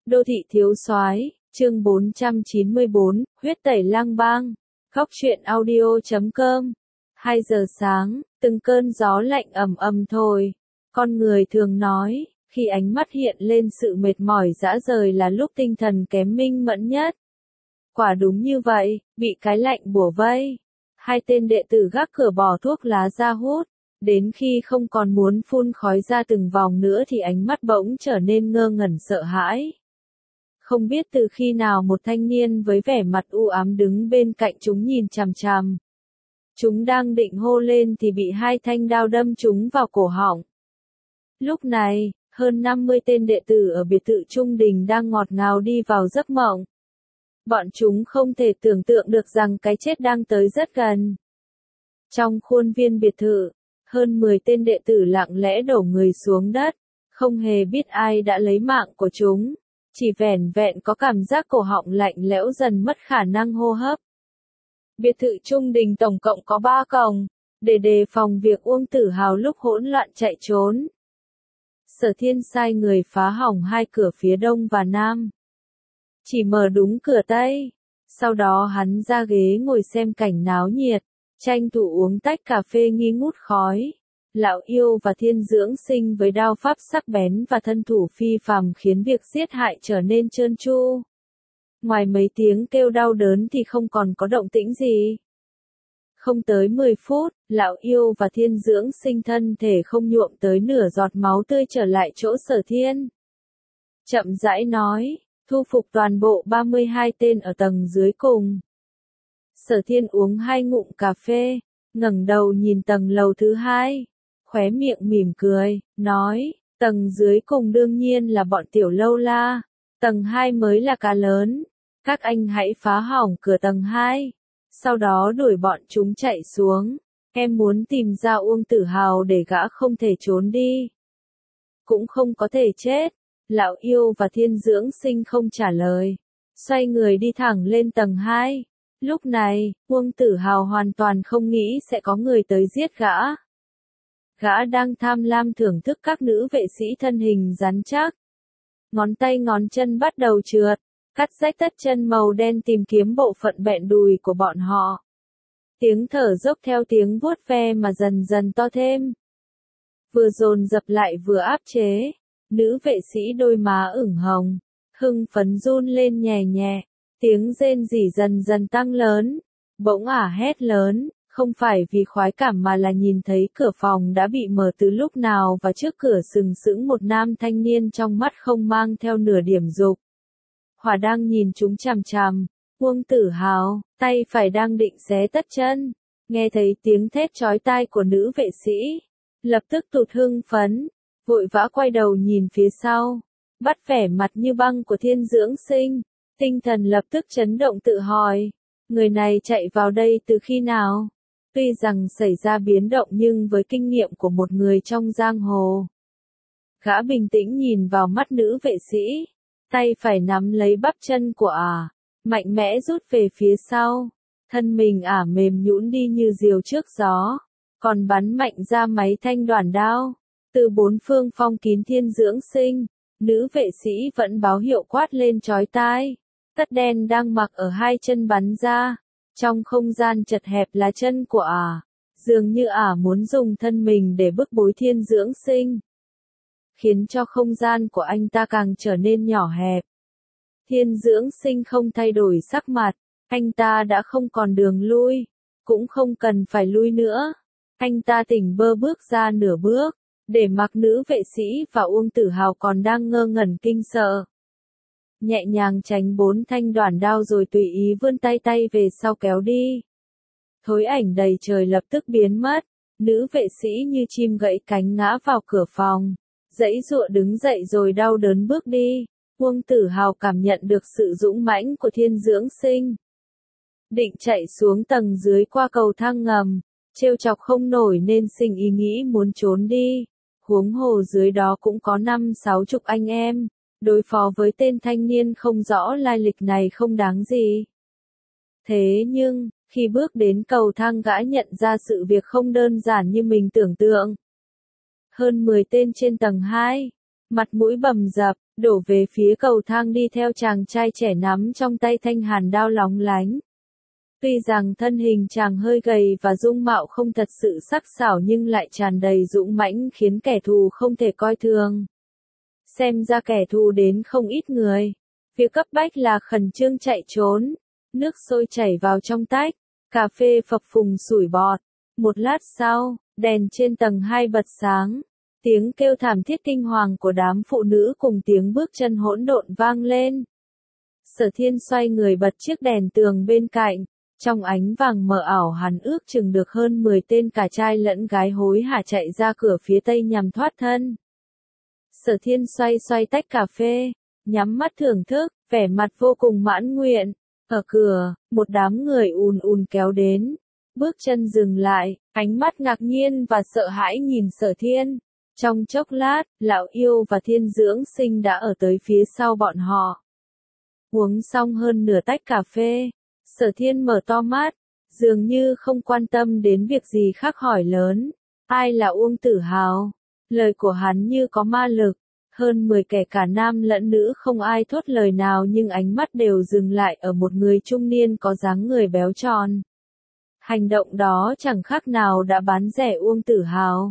Đô thị thiếu soái, chương 494, huyết tẩy lang bang. Góc truyện audio.com. 2 giờ sáng, từng cơn gió lạnh ầm ầm thổi. Con người thường nói, khi ánh mắt hiện lên sự mệt mỏi rã rời là lúc tinh thần kém minh mẫn nhất. Quả đúng như vậy, bị cái lạnh bủa vây. Hai tên đệ tử gác cửa bỏ thuốc lá ra hút. Đến khi không còn muốn phun khói ra từng vòng nữa thì ánh mắt bỗng trở nên ngơ ngẩn sợ hãi. Không biết từ khi nào một thanh niên với vẻ mặt u ám đứng bên cạnh chúng nhìn chằm chằm. Chúng đang định hô lên thì bị hai thanh đao đâm chúng vào cổ họng. Lúc này, hơn 50 tên đệ tử ở biệt thự Trung Đình đang ngọt ngào đi vào giấc mộng. Bọn chúng không thể tưởng tượng được rằng cái chết đang tới rất gần. Trong khuôn viên biệt thự, hơn 10 tên đệ tử lặng lẽ đổ người xuống đất, không hề biết ai đã lấy mạng của chúng, chỉ vẻn vẹn có cảm giác cổ họng lạnh lẽo dần mất khả năng hô hấp. Biệt thự Trung Đình tổng cộng có 3 cổng, để đề phòng việc Uông Tử Hào lúc hỗn loạn chạy trốn. Sở Thiên sai người phá hỏng 2 cửa phía đông và nam, chỉ mở đúng cửa tây. Sau đó hắn ra ghế ngồi xem cảnh náo nhiệt, tranh thủ uống tách cà phê nghi ngút khói. Lão Yêu và Thiên Dưỡng Sinh với đao pháp sắc bén và thân thủ phi phàm khiến việc giết hại trở nên trơn tru. Ngoài mấy tiếng kêu đau đớn thì không còn có động tĩnh gì. Không tới 10 phút, Lão Yêu và Thiên Dưỡng Sinh thân thể không nhuộm tới nửa giọt máu tươi trở lại chỗ Sở Thiên. Chậm rãi nói, thu phục toàn bộ 32 tên ở tầng dưới cùng. Sở Thiên uống 2 ngụm cà phê, ngẩng đầu nhìn tầng lầu thứ 2, khóe miệng mỉm cười, nói, tầng dưới cùng đương nhiên là bọn tiểu lâu la, tầng 2 mới là cá lớn, các anh hãy phá hỏng cửa tầng 2, sau đó đuổi bọn chúng chạy xuống, em muốn tìm ra Uông Tử Hào để gã không thể trốn đi. Cũng không có thể chết. Lão Yêu và Thiên Dưỡng Sinh không trả lời, xoay người đi thẳng lên tầng 2. Lúc này, Uông Tử Hào hoàn toàn không nghĩ sẽ có người tới giết gã. Gã đang tham lam thưởng thức các nữ vệ sĩ thân hình rắn chắc. Ngón tay ngón chân bắt đầu trượt, cắt rách tất chân màu đen tìm kiếm bộ phận bẹn đùi của bọn họ. Tiếng thở dốc theo tiếng vuốt ve mà dần dần to thêm. Vừa dồn dập lại vừa áp chế. Nữ vệ sĩ đôi má ửng hồng, hưng phấn run lên nhẹ nhẹ, tiếng rên rỉ dần dần tăng lớn, bỗng hét lớn, không phải vì khoái cảm mà là nhìn thấy cửa phòng đã bị mở từ lúc nào và trước cửa sừng sững một nam thanh niên trong mắt không mang theo nửa điểm dục. Hỏa đang nhìn chúng chằm chằm, Uông Tử Hào, tay phải đang định xé tất chân, nghe thấy tiếng thét chói tai của nữ vệ sĩ, lập tức tụt hưng phấn. Vội vã quay đầu nhìn phía sau, bắt vẻ mặt như băng của Thiên Dưỡng Sinh, tinh thần lập tức chấn động tự hỏi, người này chạy vào đây từ khi nào? Tuy rằng xảy ra biến động nhưng với kinh nghiệm của một người trong giang hồ. Gã bình tĩnh nhìn vào mắt nữ vệ sĩ, tay phải nắm lấy bắp chân của mạnh mẽ rút về phía sau, thân mình mềm nhũn đi như diều trước gió, còn bắn mạnh ra mấy thanh đoản đao. Từ bốn phương phong kín Thiên Dưỡng Sinh, nữ vệ sĩ vẫn báo hiệu quát lên chói tai. Tất đen đang mặc ở 2 chân bắn ra. Trong không gian chật hẹp là chân của dường như muốn dùng thân mình để bức bối Thiên Dưỡng Sinh. Khiến cho không gian của anh ta càng trở nên nhỏ hẹp. Thiên Dưỡng Sinh không thay đổi sắc mặt, anh ta đã không còn đường lui, cũng không cần phải lui nữa. Anh ta tỉnh bơ bước ra nửa bước. Để mặc nữ vệ sĩ và Uông Tử Hào còn đang ngơ ngẩn kinh sợ. Nhẹ nhàng tránh 4 thanh đoản đao rồi tùy ý vươn tay về sau kéo đi. Thối ảnh đầy trời lập tức biến mất, nữ vệ sĩ như chim gãy cánh ngã vào cửa phòng, giãy giụa đứng dậy rồi đau đớn bước đi. Uông Tử Hào cảm nhận được sự dũng mãnh của Thiên Dưỡng Sinh. Định chạy xuống tầng dưới qua cầu thang ngầm, trêu chọc không nổi nên sinh ý nghĩ muốn trốn đi. Huống hồ dưới đó cũng có 50-60 anh em, đối phó với tên thanh niên không rõ lai lịch này không đáng gì. Thế nhưng, khi bước đến cầu thang gã nhận ra sự việc không đơn giản như mình tưởng tượng. Hơn 10 tên trên tầng 2, mặt mũi bầm dập, đổ về phía cầu thang đi theo chàng trai trẻ nắm trong tay thanh hàn đao lóng lánh. Tuy rằng thân hình chàng hơi gầy và dung mạo không thật sự sắc sảo nhưng lại tràn đầy dũng mãnh khiến kẻ thù không thể coi thường. Xem ra kẻ thù đến không ít người. Việc cấp bách là khẩn trương chạy trốn. Nước sôi chảy vào trong tách, cà phê phập phùng sủi bọt. Một lát sau, đèn trên tầng 2 bật sáng. Tiếng kêu thảm thiết kinh hoàng của đám phụ nữ cùng tiếng bước chân hỗn độn vang lên. Sở Thiên xoay người bật chiếc đèn tường bên cạnh. Trong ánh vàng mờ ảo hắn ước chừng được hơn 10 tên cả trai lẫn gái hối hả chạy ra cửa phía tây nhằm thoát thân. Sở Thiên xoay tách cà phê, nhắm mắt thưởng thức, vẻ mặt vô cùng mãn nguyện. Ở cửa, một đám người ùn kéo đến. Bước chân dừng lại, ánh mắt ngạc nhiên và sợ hãi nhìn Sở Thiên. Trong chốc lát, Lão Yêu và Thiên Dưỡng Sinh đã ở tới phía sau bọn họ. Uống xong hơn nửa tách cà phê, Sở Thiên mở to mắt, dường như không quan tâm đến việc gì khác hỏi lớn. Ai là Uông Tử Hào? Lời của hắn như có ma lực. Hơn 10 kẻ cả nam lẫn nữ không ai thốt lời nào nhưng ánh mắt đều dừng lại ở một người trung niên có dáng người béo tròn. Hành động đó chẳng khác nào đã bán rẻ Uông Tử Hào.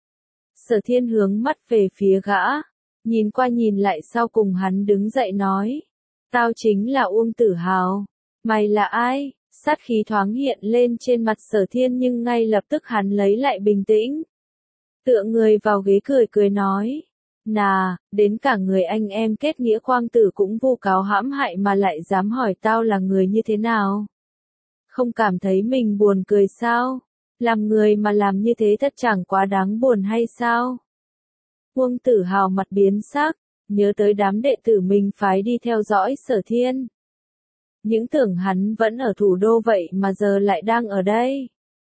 Sở Thiên hướng mắt về phía gã, nhìn qua nhìn lại sau cùng hắn đứng dậy nói. Tao chính là Uông Tử Hào. Mày là ai? Sát khí thoáng hiện lên trên mặt Sở Thiên nhưng ngay lập tức hắn lấy lại bình tĩnh. Tựa người vào ghế cười nói. Nà, đến cả người anh em kết nghĩa quang tử cũng vu cáo hãm hại mà lại dám hỏi tao là người như thế nào? Không cảm thấy mình buồn cười sao? Làm người mà làm như thế thật chẳng quá đáng buồn hay sao? Uông Tử Hào mặt biến sắc, nhớ tới đám đệ tử mình phái đi theo dõi Sở Thiên. Những tưởng hắn vẫn ở thủ đô vậy mà giờ lại đang ở đây.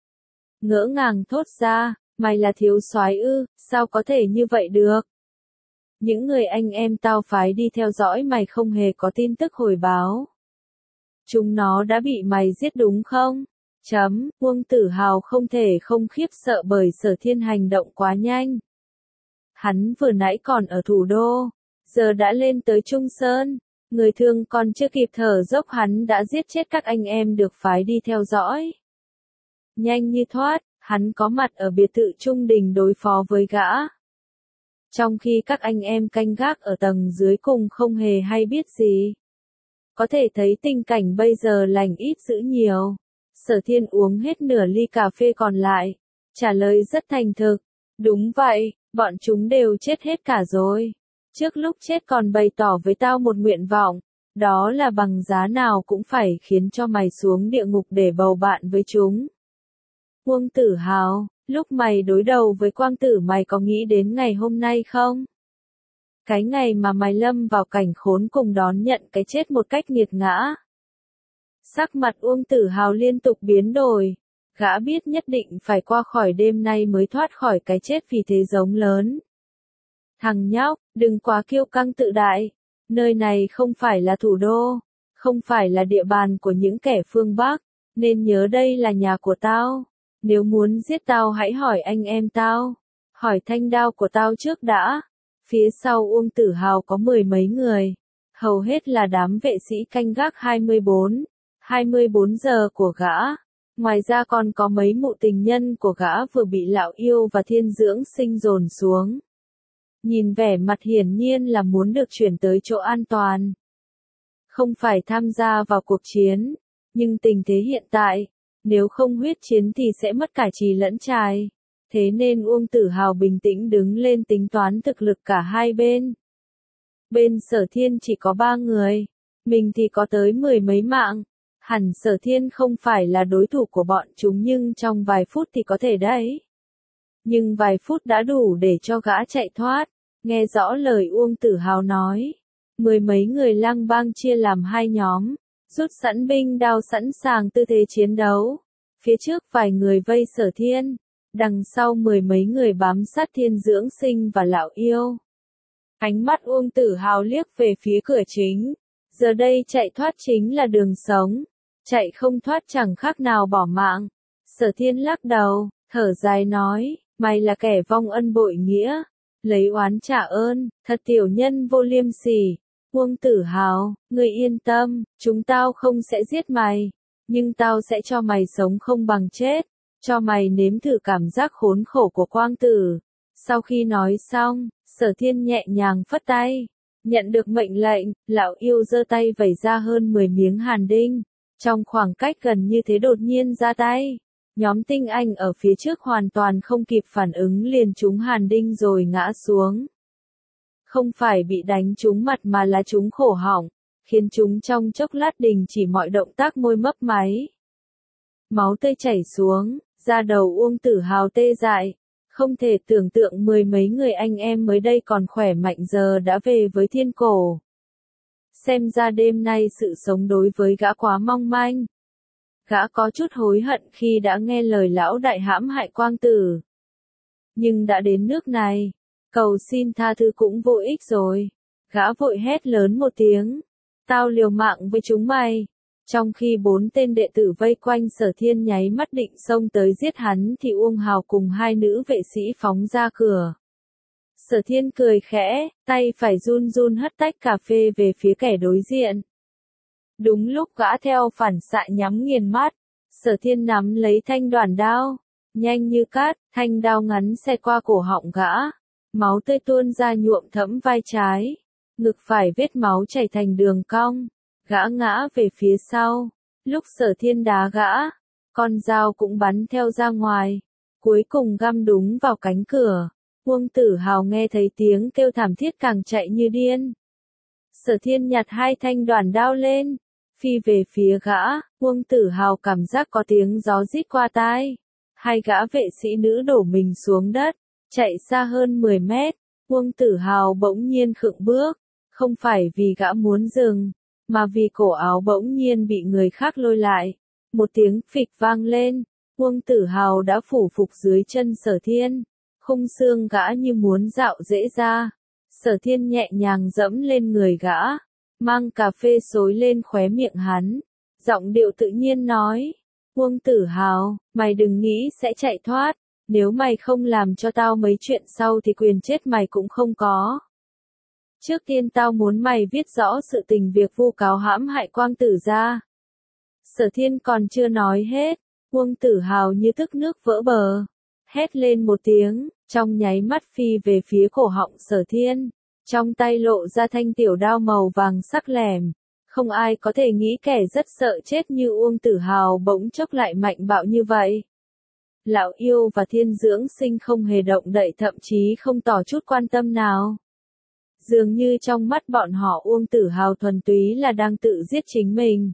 Ngỡ ngàng thốt ra, mày là thiếu soái ư, sao có thể như vậy được? Những người anh em tao phái đi theo dõi mày không hề có tin tức hồi báo. Chúng nó đã bị mày giết đúng không? Uông Tử Hào không thể không khiếp sợ bởi Sở Thiên hành động quá nhanh. Hắn vừa nãy còn ở thủ đô, giờ đã lên tới Trung Sơn. Người thương còn chưa kịp thở dốc hắn đã giết chết các anh em được phái đi theo dõi. Nhanh như thoát, hắn có mặt ở biệt thự Trung Đình đối phó với gã. Trong khi các anh em canh gác ở tầng dưới cùng không hề hay biết gì. Có thể thấy tình cảnh bây giờ lành ít dữ nhiều. Sở Thiên uống hết nửa ly cà phê còn lại. Trả lời rất thành thực. Đúng vậy, bọn chúng đều chết hết cả rồi. Trước lúc chết còn bày tỏ với tao một nguyện vọng. Đó là bằng giá nào cũng phải khiến cho mày xuống địa ngục để bầu bạn với chúng. Uông Tử Hào, lúc mày đối đầu với Quang Tử mày có nghĩ đến ngày hôm nay không? Cái ngày mà mày lâm vào cảnh khốn cùng đón nhận cái chết một cách nghiệt ngã. Sắc mặt Uông Tử Hào liên tục biến đổi. Gã biết nhất định phải qua khỏi đêm nay mới thoát khỏi cái chết vì thế giống lớn. Thằng nhóc, đừng quá kiêu căng tự đại. Nơi này không phải là thủ đô, không phải là địa bàn của những kẻ phương Bắc, nên nhớ đây là nhà của tao. Nếu muốn giết tao hãy hỏi anh em tao, hỏi thanh đao của tao trước đã. Phía sau Uông Tử Hào có 10 mấy người, hầu hết là đám vệ sĩ canh gác 24 giờ của gã. Ngoài ra còn có mấy mụ tình nhân của gã vừa bị Lão Yêu và Thiên Dưỡng Sinh dồn xuống. Nhìn vẻ mặt hiển nhiên là muốn được chuyển tới chỗ an toàn. Không phải tham gia vào cuộc chiến, nhưng tình thế hiện tại, nếu không huyết chiến thì sẽ mất cả trì lẫn trài. Thế nên Uông Tử Hào bình tĩnh đứng lên tính toán thực lực cả hai bên. Bên Sở Thiên chỉ có 3 người, mình thì có tới 10 mấy mạng. Hẳn Sở Thiên không phải là đối thủ của bọn chúng nhưng trong vài phút thì có thể đấy. Nhưng vài phút đã đủ để cho gã chạy thoát. Nghe rõ lời Uông Tử Hào nói. 10 mấy người lang bang chia làm 2 nhóm, rút sẵn binh đao sẵn sàng tư thế chiến đấu. Phía trước vài người vây Sở Thiên, đằng sau 10 mấy người bám sát Thiên Dưỡng Sinh và Lão Yêu. Ánh mắt Uông Tử Hào liếc về phía cửa chính. Giờ đây chạy thoát chính là đường sống. Chạy không thoát chẳng khác nào bỏ mạng. Sở Thiên lắc đầu, thở dài nói, mày là kẻ vong ân bội nghĩa. lấy oán trả ơn, thật tiểu nhân vô liêm sỉ. Uông Tử Hào, ngươi yên tâm, chúng tao không sẽ giết mày, nhưng tao sẽ cho mày sống không bằng chết, cho mày nếm thử cảm giác khốn khổ của Quang Tử. Sau khi nói xong, Sở Thiên nhẹ nhàng phất tay, nhận được mệnh lệnh, lão yêu giơ tay vẩy ra hơn 10 miếng hàn đinh, trong khoảng cách gần như thế đột nhiên ra tay. Nhóm tinh anh ở phía trước hoàn toàn không kịp phản ứng liền trúng hàn đinh rồi ngã xuống. Không phải bị đánh trúng mặt mà là trúng cổ họng, khiến chúng trong chốc lát đình chỉ mọi động tác môi mấp máy. Máu tươi chảy xuống, da đầu Uông Tử Hào tê dại. Không thể tưởng tượng mười mấy người anh em mới đây còn khỏe mạnh giờ đã về với thiên cổ. Xem ra đêm nay sự sống đối với gã quá mong manh. Gã có chút hối hận khi đã nghe lời lão đại hãm hại Quang Tử. Nhưng đã đến nước này, cầu xin tha thứ cũng vô ích rồi. Gã vội hét lớn một tiếng. Tao liều mạng với chúng mày. Trong khi 4 tên đệ tử vây quanh Sở Thiên nháy mắt định xông tới giết hắn thì Uông Hào cùng 2 nữ vệ sĩ phóng ra cửa. Sở Thiên cười khẽ, tay phải run run hất tách cà phê về phía kẻ đối diện. Đúng lúc gã theo phản xạ nhắm nghiền mắt, Sở Thiên nắm lấy thanh đoản đao, nhanh như cát, thanh đao ngắn xẹt qua cổ họng gã, máu tươi tuôn ra nhuộm thẫm vai trái, ngực phải vết máu chảy thành đường cong, gã ngã về phía sau, lúc Sở Thiên đá gã, con dao cũng bắn theo ra ngoài, cuối cùng găm đúng vào cánh cửa. Uông Tử Hào nghe thấy tiếng kêu thảm thiết càng chạy như điên. Sở Thiên nhặt 2 thanh đoản đao lên, phi về phía gã, Uông Tử Hào cảm giác có tiếng gió rít qua tai. 2 gã vệ sĩ nữ đổ mình xuống đất, chạy xa hơn 10 mét. Uông Tử Hào bỗng nhiên khựng bước, không phải vì gã muốn dừng, mà vì cổ áo bỗng nhiên bị người khác lôi lại. Một tiếng phịch vang lên, Uông Tử Hào đã phủ phục dưới chân Sở Thiên. Khung xương gã như muốn dạo dễ ra. Sở Thiên nhẹ nhàng dẫm lên người gã, mang cà phê xối lên khóe miệng hắn. Giọng điệu tự nhiên nói, Uông Tử Hào, mày đừng nghĩ sẽ chạy thoát, nếu mày không làm cho tao mấy chuyện sau thì quyền chết mày cũng không có. Trước tiên tao muốn mày viết rõ sự tình việc vu cáo hãm hại Quang Tử ra. Sở Thiên còn chưa nói hết, Uông Tử Hào như tức nước vỡ bờ. Hét lên một tiếng, trong nháy mắt phi về phía cổ họng Sở Thiên, trong tay lộ ra thanh tiểu đao màu vàng sắc lẻm. Không ai có thể nghĩ kẻ rất sợ chết như Uông Tử Hào bỗng chốc lại mạnh bạo như vậy. Lão yêu và Thiên Dưỡng Sinh không hề động đậy, thậm chí không tỏ chút quan tâm nào. Dường như trong mắt bọn họ Uông Tử Hào thuần túy là đang tự giết chính mình.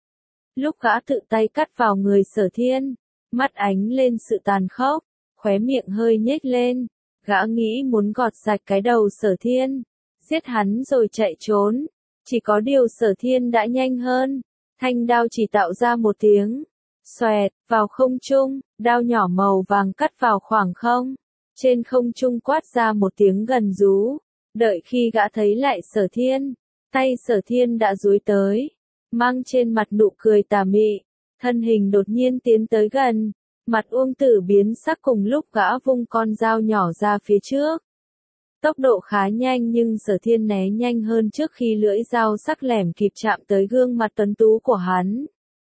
Lúc gã tự tay cắt vào người Sở Thiên, mắt ánh lên sự tàn khốc, khóe miệng hơi nhếch lên, gã nghĩ muốn gọt sạch cái đầu Sở Thiên, giết hắn rồi chạy trốn. Chỉ có điều Sở Thiên đã nhanh hơn, thanh đao chỉ tạo ra một tiếng, xoẹt, vào không trung, đao nhỏ màu vàng cắt vào khoảng không, trên không trung quát ra một tiếng gầm rú. Đợi khi gã thấy lại Sở Thiên, tay Sở Thiên đã duỗi tới, mang trên mặt nụ cười tà mị, thân hình đột nhiên tiến tới gần, mặt Uông Tử biến sắc cùng lúc gã vung con dao nhỏ ra phía trước. Tốc độ khá nhanh nhưng Sở Thiên né nhanh hơn trước khi lưỡi dao sắc lẻm kịp chạm tới gương mặt tuấn tú của hắn.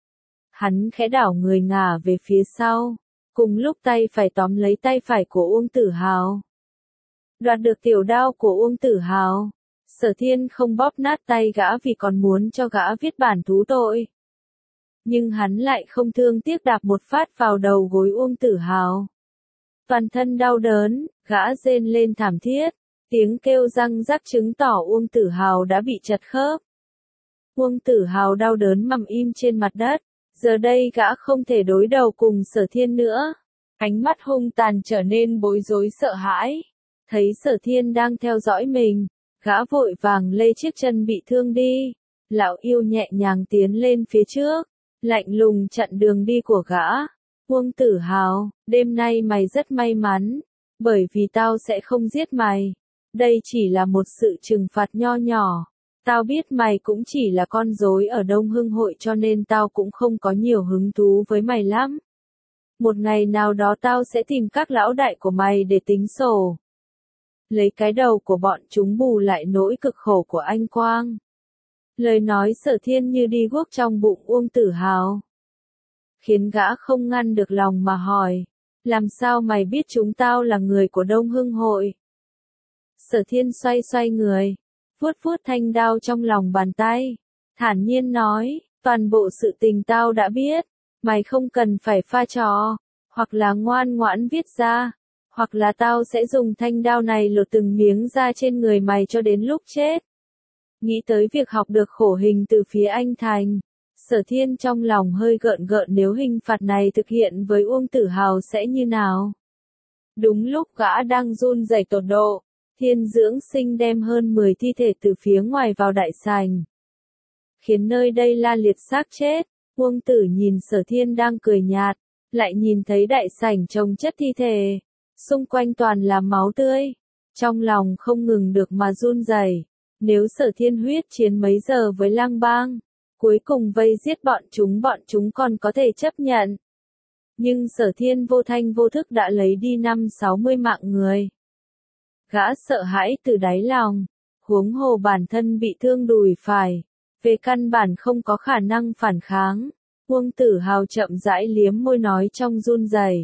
Hắn khẽ đảo người ngả về phía sau, cùng lúc tay phải tóm lấy tay phải của Uông Tử Hào. Đoạt được tiểu đao của Uông Tử Hào, Sở Thiên không bóp nát tay gã vì còn muốn cho gã viết bản thú tội. Nhưng hắn lại không thương tiếc đạp một phát vào đầu gối Uông Tử Hào. Toàn thân đau đớn, gã rên lên thảm thiết, tiếng kêu răng rắc chứng tỏ Uông Tử Hào đã bị chật khớp. Uông Tử Hào đau đớn nằm im trên mặt đất, giờ đây gã không thể đối đầu cùng Sở Thiên nữa. Ánh mắt hung tàn trở nên bối rối sợ hãi. Thấy Sở Thiên đang theo dõi mình, gã vội vàng lê chiếc chân bị thương đi. Lão yêu nhẹ nhàng tiến lên phía trước, lạnh lùng chặn đường đi của gã. Uông Tử Hào, đêm nay mày rất may mắn, bởi vì tao sẽ không giết mày. Đây chỉ là một sự trừng phạt nho nhỏ. Tao biết mày cũng chỉ là con rối ở Đông Hưng hội cho nên tao cũng không có nhiều hứng thú với mày lắm. Một ngày nào đó tao sẽ tìm các lão đại của mày để tính sổ. lấy cái đầu của bọn chúng bù lại nỗi cực khổ của anh Quang. Lời nói Sở Thiên như đi guốc trong bụng Uông Tử Hào, khiến gã không ngăn được lòng mà hỏi, làm sao mày biết chúng tao là người của Đông Hưng hội? Sở Thiên xoay xoay người, vuốt vuốt thanh đao trong lòng bàn tay, thản nhiên nói, toàn bộ sự tình tao đã biết, mày không cần phải pha trò, hoặc là ngoan ngoãn viết ra, hoặc là tao sẽ dùng thanh đao này lột từng miếng da trên người mày cho đến lúc chết. Nghĩ tới việc học được khổ hình từ phía anh Thành, Sở Thiên trong lòng hơi gợn gợn nếu hình phạt này thực hiện với Uông Tử Hào sẽ như nào. Đúng lúc gã đang run rẩy tột độ, Thiên Dưỡng Sinh đem hơn 10 thi thể từ phía ngoài vào đại sảnh, khiến nơi đây la liệt xác chết. Uông Tử nhìn Sở Thiên đang cười nhạt, lại nhìn thấy đại sảnh chồng chất thi thể, xung quanh toàn là máu tươi, trong lòng không ngừng được mà run rẩy. Nếu Sở Thiên huyết chiến mấy giờ với Lang Bang, cuối cùng vây giết bọn chúng còn có thể chấp nhận. Nhưng Sở Thiên vô thanh vô thức đã lấy đi 50-60 mạng người. Gã sợ hãi từ đáy lòng, huống hồ bản thân bị thương đùi phải, về căn bản không có khả năng phản kháng. Uông Tử Hào chậm rãi liếm môi nói trong run rẩy,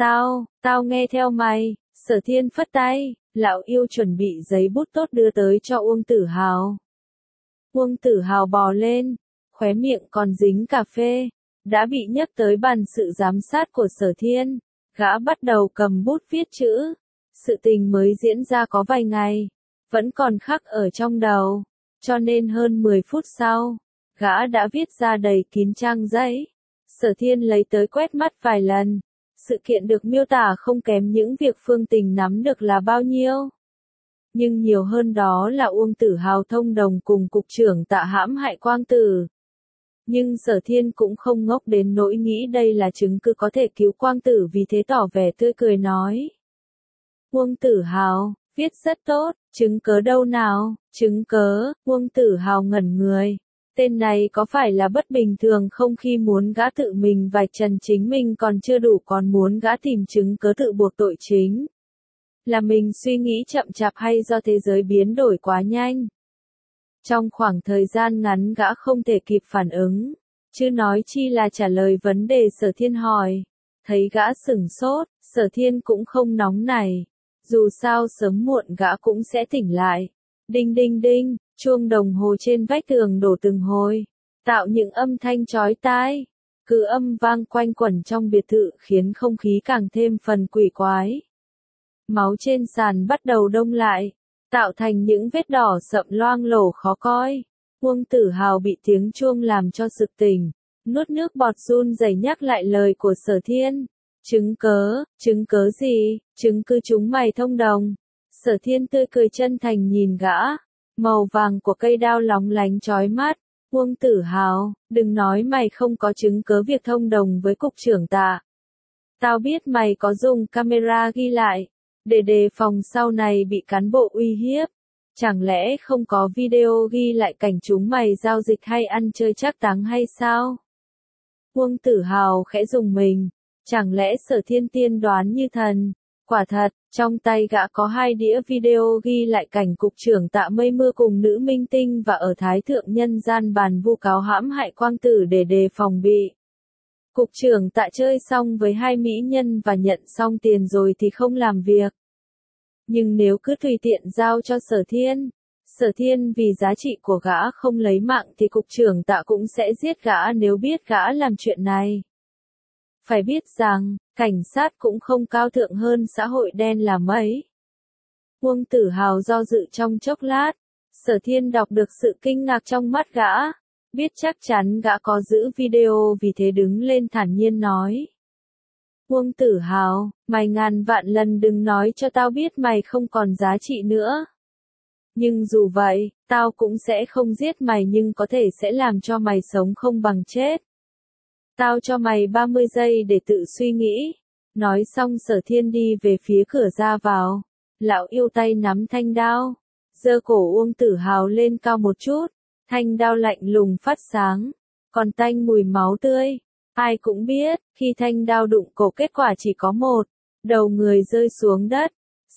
tao nghe theo mày. Sở Thiên phất tay, lão yêu chuẩn bị giấy bút tốt đưa tới cho Uông Tử Hào. Uông Tử Hào bò lên, khóe miệng còn dính cà phê, đã bị nhấc tới bàn sự giám sát của Sở Thiên. Gã bắt đầu cầm bút viết chữ. Sự tình mới diễn ra có vài ngày, vẫn còn khắc ở trong đầu, cho nên hơn 10 phút sau, gã đã viết ra đầy kín trang giấy. Sở Thiên lấy tới quét mắt vài lần. Sự kiện được miêu tả không kém những việc Phương Tình nắm được là bao nhiêu. Nhưng nhiều hơn đó là Uông Tử Hào thông đồng cùng cục trưởng Tạ hãm hại Quang Tử. Nhưng Sở Thiên cũng không ngốc đến nỗi nghĩ đây là chứng cứ có thể cứu Quang Tử, vì thế tỏ vẻ tươi cười nói. Uông Tử Hào, viết rất tốt, chứng cớ đâu nào? Chứng cớ? Uông Tử Hào ngẩn người. Tên này có phải là bất bình thường không, khi muốn gã tự mình vạch trần chính mình còn chưa đủ còn muốn gã tìm chứng cớ tự buộc tội chính? Là mình suy nghĩ chậm chạp hay do thế giới biến đổi quá nhanh? Trong khoảng thời gian ngắn gã không thể kịp phản ứng, chứ nói chi là trả lời vấn đề Sở Thiên hỏi. Thấy gã sửng sốt, Sở Thiên cũng không nóng nảy. Dù sao sớm muộn gã cũng sẽ tỉnh lại. Đinh đinh đinh, chuông đồng hồ trên vách tường đổ từng hồi, tạo những âm thanh chói tai. Cứ âm vang quanh quẩn trong biệt thự khiến không khí càng thêm phần quỷ quái. Máu trên sàn bắt đầu đông lại, tạo thành những vết đỏ sậm loang lổ khó coi. Uông Tử Hào bị tiếng chuông làm cho sực tỉnh, nuốt nước bọt run rẩy nhắc lại lời của Sở Thiên. Chứng cớ gì? Chứng cứ chúng mày thông đồng. Sở Thiên tươi cười chân thành nhìn gã, màu vàng của cây đao lóng lánh chói mắt. Uông Tử Hào, đừng nói mày không có chứng cớ việc thông đồng với cục trưởng Tạ. Tao biết mày có dùng camera ghi lại, để đề phòng sau này bị cán bộ uy hiếp. Chẳng lẽ không có video ghi lại cảnh chúng mày giao dịch hay ăn chơi trác táng hay sao? Uông Tử Hào khẽ rùng mình, chẳng lẽ Sở Thiên tiên đoán như thần? Quả thật, trong tay gã có 2 đĩa video ghi lại cảnh cục trưởng Tạ mây mưa cùng nữ minh tinh và ở Thái Thượng nhân gian bàn vu cáo hãm hại Quang Tử để đề phòng bị. Cục trưởng Tạ chơi xong với 2 mỹ nhân và nhận xong tiền rồi thì không làm việc. Nhưng nếu cứ tùy tiện giao cho Sở Thiên vì giá trị của gã không lấy mạng thì cục trưởng Tạ cũng sẽ giết gã nếu biết gã làm chuyện này. Phải biết rằng, cảnh sát cũng không cao thượng hơn xã hội đen là mấy. Uông Tử Hào do dự trong chốc lát, Sở Thiên đọc được sự kinh ngạc trong mắt gã, biết chắc chắn gã có giữ video vì thế đứng lên thản nhiên nói. Uông Tử Hào, mày ngàn vạn lần đừng nói cho tao biết mày không còn giá trị nữa. Nhưng dù vậy, tao cũng sẽ không giết mày nhưng có thể sẽ làm cho mày sống không bằng chết. Tao cho mày 30 giây để tự suy nghĩ. Nói xong Sở Thiên đi về phía cửa ra vào. Lão yêu tay nắm thanh đao, giơ cổ Uông Tử Hào lên cao một chút. Thanh đao lạnh lùng phát sáng, còn tanh mùi máu tươi. Ai cũng biết, khi thanh đao đụng cổ kết quả chỉ có một. Đầu người rơi xuống đất.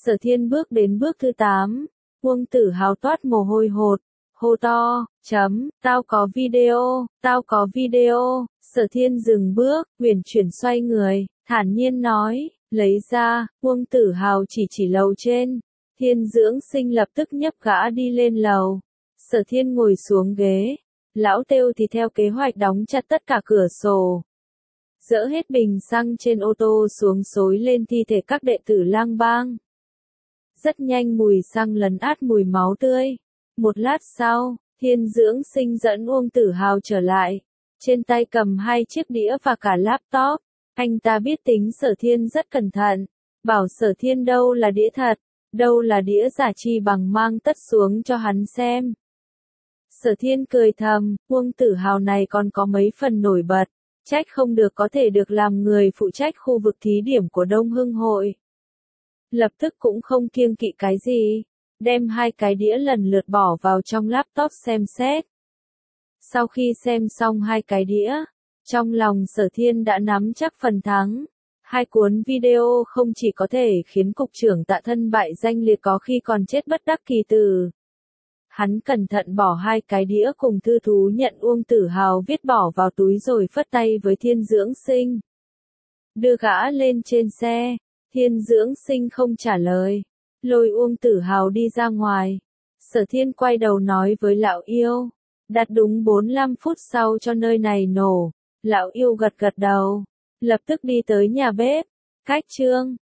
Sở Thiên bước đến bước thứ 8. Uông Tử Hào toát mồ hôi hột, hô to, tao có video. Sở Thiên dừng bước, uyển chuyển xoay người, thản nhiên nói, lấy ra. Uông Tử Hào chỉ lầu trên. Thiên Dưỡng Sinh lập tức nhấc gã đi lên lầu. Sở Thiên ngồi xuống ghế. Lão Têu thì theo kế hoạch đóng chặt tất cả cửa sổ. Dỡ hết bình xăng trên ô tô xuống xối lên thi thể các đệ tử lang bang. Rất nhanh mùi xăng lấn át mùi máu tươi. Một lát sau, Thiên Dưỡng Sinh dẫn Uông Tử Hào trở lại. Trên tay cầm 2 chiếc đĩa và cả laptop. Anh ta biết tính Sở Thiên rất cẩn thận. Bảo Sở Thiên đâu là đĩa thật, đâu là đĩa giả, chi bằng mang tất xuống cho hắn xem. Sở Thiên cười thầm, Uông Tử Hào này còn có mấy phần nổi bật. Trách không được có thể được làm người phụ trách khu vực thí điểm của Đông Hưng Hội. Lập tức cũng không kiêng kỵ cái gì. Đem 2 cái đĩa lần lượt bỏ vào trong laptop xem xét. Sau khi xem xong 2 cái đĩa, trong lòng Sở Thiên đã nắm chắc phần thắng. 2 cuốn video không chỉ có thể khiến cục trưởng Tạ thân bại danh liệt, có khi còn chết bất đắc kỳ tử. Hắn cẩn thận bỏ 2 cái đĩa cùng thư thú nhận Uông Tử Hào viết bỏ vào túi rồi phất tay với Thiên Dưỡng Sinh. Đưa gã lên trên xe. Thiên Dưỡng Sinh không trả lời. Lôi Uông Tử Hào đi ra ngoài. Sở Thiên quay đầu nói với Lão Yêu. Đặt đúng 45 phút sau cho nơi này nổ. Lão Yêu gật gật đầu. Lập tức đi tới nhà bếp. Cách chương